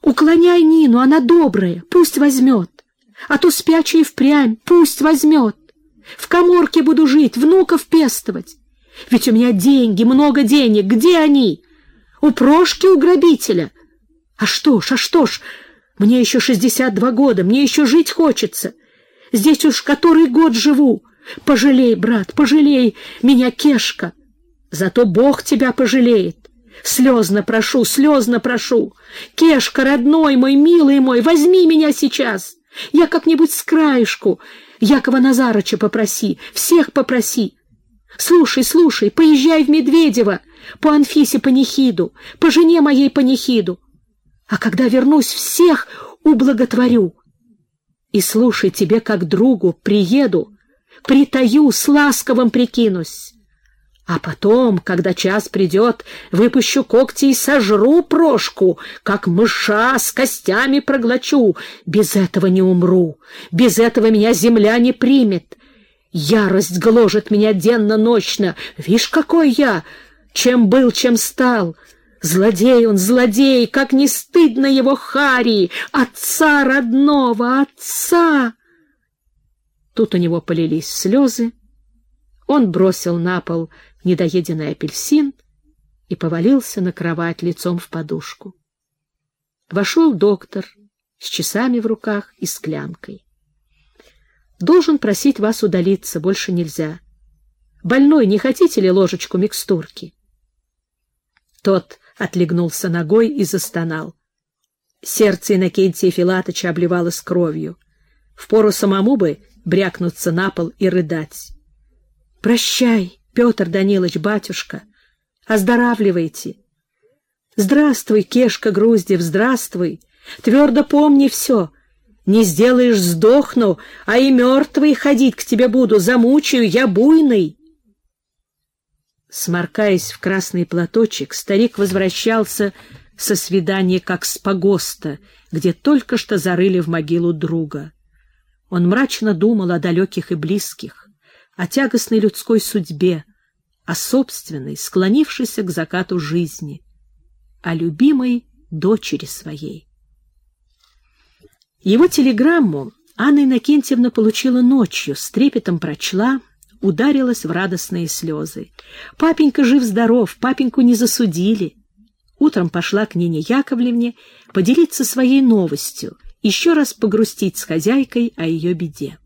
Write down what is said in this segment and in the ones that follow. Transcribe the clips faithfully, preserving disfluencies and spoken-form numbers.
Уклоняй Нину, она добрая, пусть возьмет. А то спячая впрямь, пусть возьмет. В каморке буду жить, внуков пестовать. Ведь у меня деньги, много денег. Где они? У Прошки, у грабителя. А что ж, а что ж, мне еще шестьдесят два года, мне еще жить хочется. Здесь уж который год живу. Пожалей, брат, пожалей меня, Кешка. Зато Бог тебя пожалеет. Слезно прошу, слезно прошу. Кешка, родной мой, милый мой, возьми меня сейчас. Я как-нибудь с краешку. Якова Назарыча попроси, всех попроси. Слушай, слушай, поезжай в Медведево, по Анфисе панихиду, по жене моей панихиду. А когда вернусь, всех ублаготворю. И слушай, тебе как другу приеду, притаю, с ласковым прикинусь. А потом, когда час придет, выпущу когти и сожру Прошку, как мыша с костями проглочу. Без этого не умру, без этого меня земля не примет. Ярость гложет меня денно-ночно. Вишь, какой я, чем был, чем стал. Злодей он, злодей, как не стыдно его Харии, отца родного, отца. Тут у него полились слезы. Он бросил на пол недоеденный апельсин и повалился на кровать лицом в подушку. Вошел доктор с часами в руках и склянкой. «Должен просить вас удалиться, больше нельзя. Больной, не хотите ли ложечку микстурки?» Тот отлегнулся ногой и застонал. Сердце Иннокентия Филатыча обливалось кровью. Впору самому бы брякнуться на пол и рыдать. «Прощай, Петр Данилович, батюшка, оздоравливайте. Здравствуй, Кешка Груздев, здравствуй. Твердо помни все. Не сделаешь — сдохну, а и мертвый ходить к тебе буду, замучаю, я буйный». Сморкаясь в красный платочек, старик возвращался со свидания как с погоста, где только что зарыли в могилу друга. Он мрачно думал о далеких и близких, о тягостной людской судьбе, о собственной, склонившейся к закату жизни, о любимой дочери своей. Его телеграмму Анна Иннокентьевна получила ночью, с трепетом прочла, ударилась в радостные слезы. Папенька жив-здоров, папеньку не засудили. Утром пошла к Нине Яковлевне поделиться своей новостью, еще раз погрустить с хозяйкой о ее беде.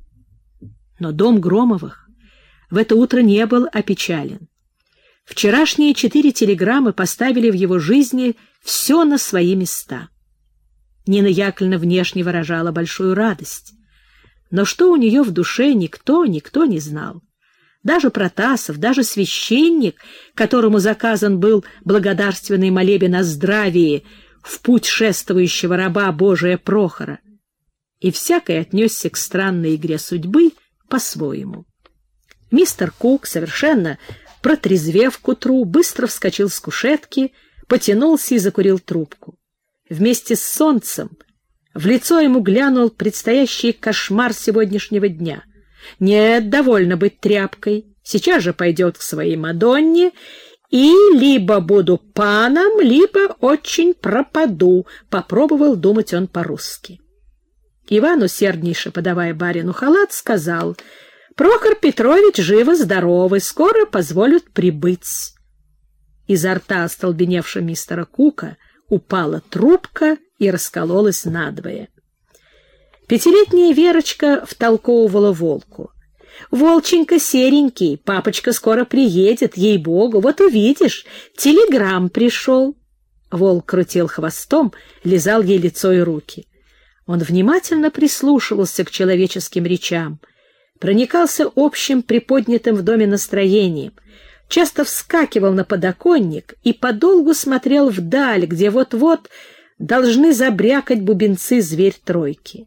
Но дом Громовых в это утро не был опечален. Вчерашние четыре телеграммы поставили в его жизни все на свои места. Нина Яковлевна внешне выражала большую радость, но что у нее в душе, никто, никто не знал. Даже Протасов, даже священник, которому заказан был благодарственный молебен о здравии в путь шествующего раба Божия Прохора, и всякий отнесся к странной игре судьбы по-своему. Мистер Кук, совершенно протрезвев к утру, быстро вскочил с кушетки, потянулся и закурил трубку. Вместе с солнцем в лицо ему глянул предстоящий кошмар сегодняшнего дня. Нет, довольно быть тряпкой. Сейчас же пойдет к своей Мадонне, и либо буду паном, либо очень пропаду, попробовал думать он по-русски. Иван, усерднейше подавая барину халат, сказал: «Прохор Петрович живо-здоровый, скоро позволят прибыть». Изо рта остолбеневшего мистера Кука упала трубка и раскололась надвое. Пятилетняя Верочка втолковывала волку: «Волченька серенький, папочка скоро приедет, ей-богу, вот увидишь, телеграмм пришел». Волк крутил хвостом, лизал ей лицо и руки. Он внимательно прислушивался к человеческим речам, проникался общим приподнятым в доме настроением, часто вскакивал на подоконник и подолгу смотрел вдаль, где вот-вот должны забрякать бубенцы зверь-тройки.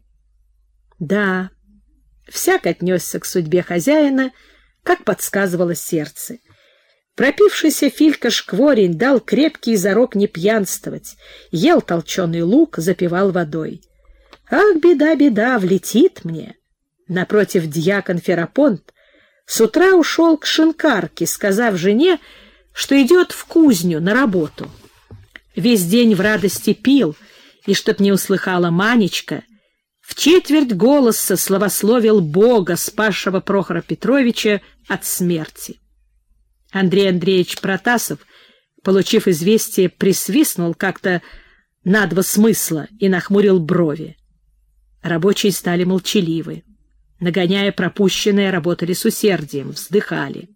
Да, всяк отнесся к судьбе хозяина, как подсказывало сердце. Пропившийся Филька Шкворень дал крепкий зарок не пьянствовать, ел толченый лук, запивал водой. Ах, беда, беда, влетит мне. Напротив, дьякон Ферапонт с утра ушел к шинкарке, сказав жене, что идет в кузню на работу. Весь день в радости пил И чтоб не услыхала Манечка, в четверть голоса славословил Бога, спасшего Прохора Петровича от смерти. Андрей Андреевич Протасов, получив известие, присвистнул как-то на два смысла и нахмурил брови. Рабочие стали молчаливы. Нагоняя пропущенное, работали с усердием, вздыхали.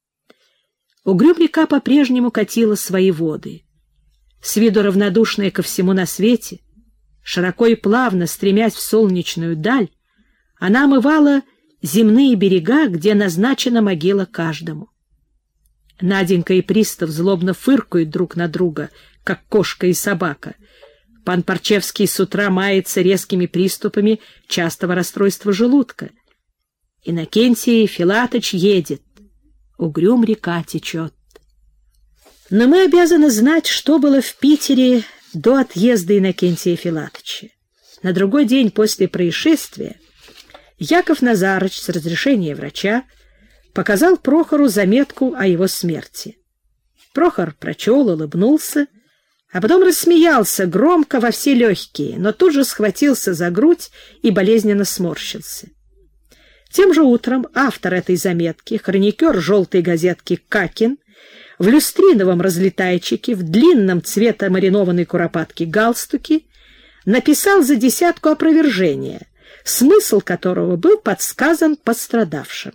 Угрюм-река по-прежнему катила свои воды. С виду равнодушная ко всему на свете, широко и плавно стремясь в солнечную даль, она омывала земные берега, где назначена могила каждому. Наденька и Пристав злобно фыркают друг на друга, как кошка и собака. Пан Парчевский с утра мается резкими приступами частого расстройства желудка. Иннокентий Филатыч едет. Угрюм река течет. Но мы обязаны знать, что было в Питере до отъезда Иннокентия Филатыча. На другой день после происшествия Яков Назарыч с разрешения врача показал Прохору заметку о его смерти. Прохор прочел, улыбнулся, а потом рассмеялся громко во все легкие, но тут же схватился за грудь и болезненно сморщился. Тем же утром автор этой заметки, хроникер желтой газетки Какин, в люстриновом разлетайчике, в длинном цвета маринованной куропатки галстуке, написал за десятку опровержения, смысл которого был подсказан пострадавшим.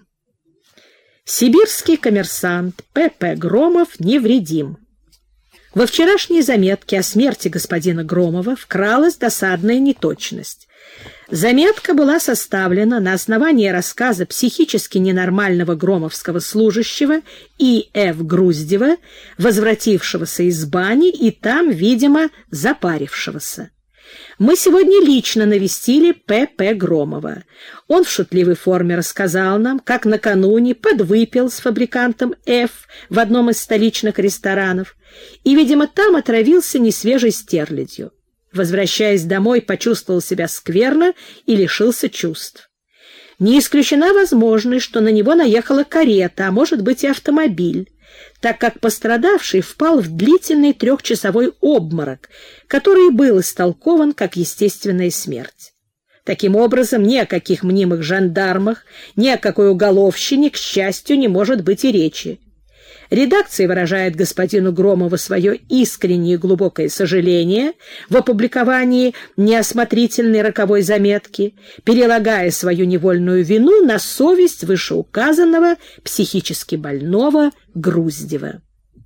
Сибирский коммерсант П П Громов невредим. Во вчерашней заметке о смерти господина Громова вкралась досадная неточность. Заметка была составлена на основании рассказа психически ненормального громовского служащего И Ф Груздева, возвратившегося из бани и там, видимо, запарившегося. Мы сегодня лично навестили П П Громова. Он в шутливой форме рассказал нам, как накануне подвыпил с фабрикантом Ф в одном из столичных ресторанов и, видимо, там отравился несвежей стерлядью. Возвращаясь домой, почувствовал себя скверно и лишился чувств. Не исключена возможность, что на него наехала карета, а может быть и автомобиль, так как пострадавший впал в длительный трехчасовой обморок, который был истолкован как естественная смерть. Таким образом, ни о каких мнимых жандармах, ни о какой уголовщине, к счастью, не может быть и речи. Редакция выражает господину Громову свое искреннее и глубокое сожаление в опубликовании неосмотрительной роковой заметки, перелагая свою невольную вину на совесть вышеуказанного психически больного Груздева.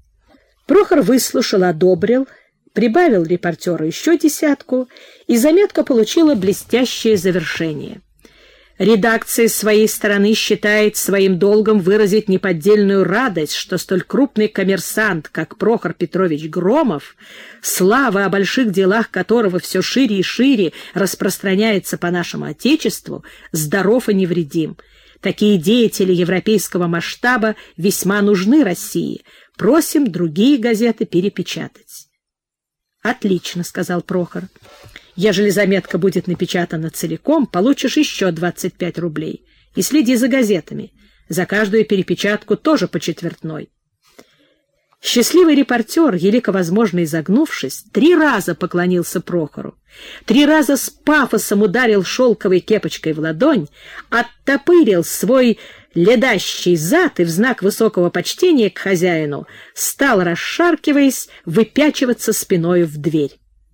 Прохор выслушал, одобрил, прибавил репортеру еще десятку, и заметка получила блестящее завершение. Редакция с своей стороны считает своим долгом выразить неподдельную радость, что столь крупный коммерсант, как Прохор Петрович Громов, слава о больших делах которого все шире и шире распространяется по нашему Отечеству, здоров и невредим. Такие деятели европейского масштаба весьма нужны России. Просим другие газеты перепечатать. «Отлично», — сказал Прохор. «Ежели заметка будет напечатана целиком, получишь еще двадцать пять рублей. И следи за газетами. За каждую перепечатку тоже по четвертной». Счастливый репортер, елико возможно изогнувшись, три раза поклонился Прохору, три раза с пафосом ударил шелковой кепочкой в ладонь, оттопырил свой ледащий зад и в знак высокого почтения к хозяину стал, расшаркиваясь, выпячиваться спиною в дверь.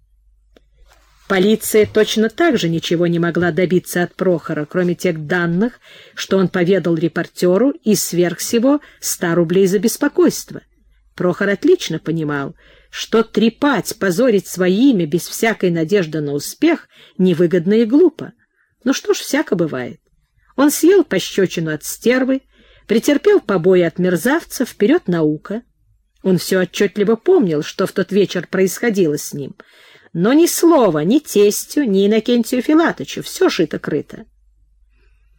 Полиция точно так же ничего не могла добиться от Прохора, кроме тех данных, что он поведал репортеру, и сверх всего ста рублей за беспокойство. Прохор отлично понимал, что трепать, позорить свое имя без всякой надежды на успех невыгодно и глупо. Но что ж, всяко бывает. Он съел пощечину от стервы, претерпел побои от мерзавца, вперед наука. Он все отчетливо помнил, что в тот вечер происходило с ним, но ни слова ни тестю, ни Иннокентию Филатычу, все шито-крыто.